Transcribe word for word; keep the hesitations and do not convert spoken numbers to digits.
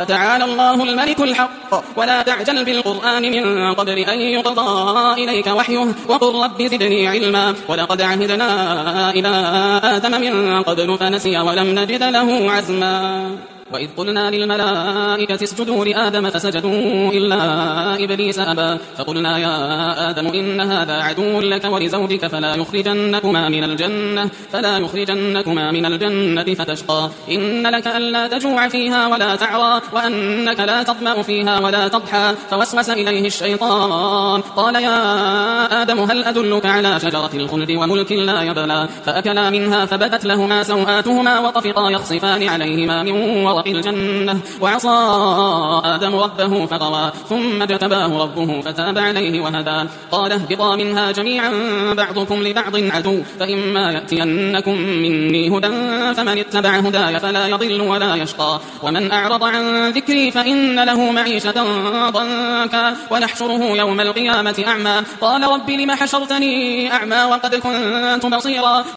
فتعالى الله الملك الحق ولا تعجل بالقرآن من قبل أن يقضى إليك وحيه وقل رب زدني علما ولقد عهدنا إلى آدم من قبل فنسي ولم نجد له عزما وإذ قلنا للملائكة اسجدوا لآدم فسجدوا إلا إبليس أبى فقلنا يا آدم إن هذا عدو لك ولزوجك فلا يخرجنكما من الجنة فلا يخرجنكما من الجنة فتشقى إن لك ألا تجوع فيها ولا تعرى وأنك لا تظمأ فيها ولا تضحى فوسوس إليه الشيطان قال يا آدم هل أدلك على شجرة الخلد وملك لا يبلى فأكلا منها فبدت لهما سوآتهما وطفقا يخصفان عليهما من ورق الجنة وعصى آدم ربه فغوى ثم اجتباه ربه فتاب عليه وهدى قال اهبطا منها جميعا بعضكم لبعض عدو فإما يأتينكم مني هدى فمن اتبع هداي فلا يضل ولا يشقى ومن أعرض عن ذكري فإن له معيشة ضنكا ونحشره يوم القيامة أعمى قال رب لم حشرتني أعمى وقد كنت بصيرا